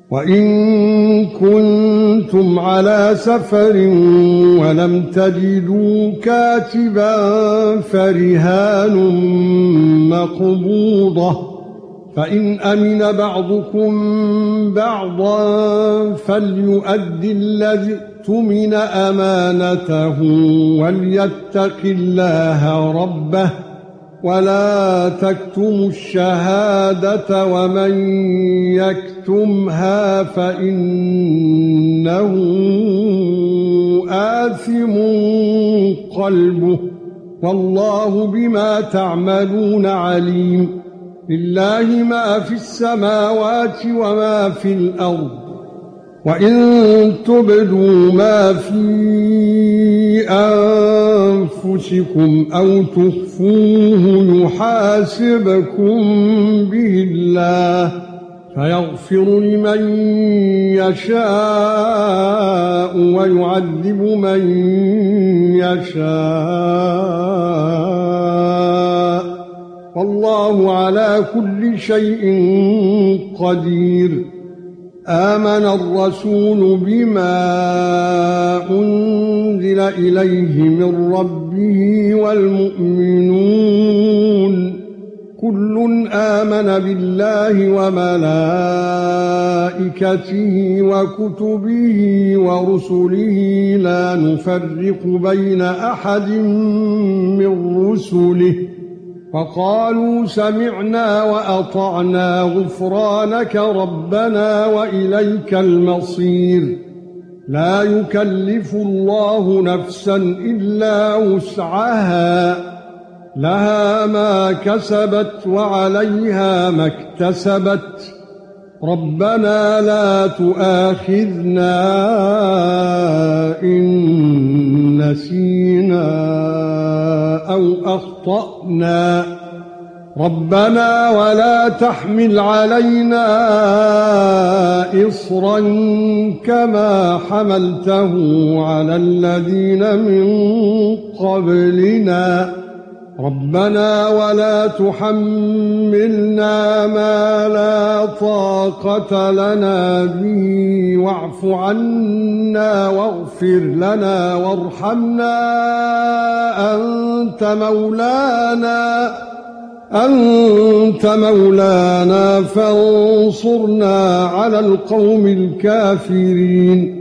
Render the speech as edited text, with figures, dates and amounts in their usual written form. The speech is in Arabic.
وَإِن كُنتُمْ عَلَى سَفَرٍ وَلَمْ تَجِدُوا كَاتِبًا فَرِهَانٌ مَّقْبُوضَةٌ فَإِنْ أَمِنَ بَعْضُكُمْ بَعْضًا فَلْيُؤَدِّ الَّذِي اؤْتُمِنَ أَمَانَتَهُ وَلْيَتَّقِ اللَّهَ رَبَّهُ وَلَا تَكْتُمُوا الشَّهَادَةَ وَمَن يَكْتُمْهَا فَإِنَّهُ آثِمٌ قَلْبُهُ وَاللَّهُ بِمَا تَعْمَلُونَ عَلِيمٌ لِلَّهِ مَا فِي السَّمَاوَاتِ وَمَا فِي الْأَرْضِ وَإِن تُبْدُوا مَا فِي أَنفُسِكُمْ أَوْ تُخْفُوهُ يُحَاسِبْكُم بِهِ اللَّهُ فَيَغْفِرُ لِمَن يَشَاءُ وَيُعَذِّبُ مَن يَشَاءُ وَاللَّهُ عَلَى كُلِّ شَيْءٍ قَدِيرٌ آمن الرسول بما أنزل إليه من ربه والمؤمنون كل آمن بالله وملائكته وكتبه ورسله لا نفرق بين أحد من رسله وقالوا سمعنا وأطعنا غفرانك ربنا وإليك المصير لا يكلف الله نفسا إلا وسعها لها ما كسبت وعليها ما اكتسبت ربنا لا تؤاخذنا إن نسينا أو أخطأنا ربنا ولا تحمل علينا إصرا كما حملته على الذين من قبلنا ربنا ولا تحملنا ما لا طاقة لنا به واعف عنا واغفر لنا وارحمنا أنت مولانا فانصرنا على القوم الكافرين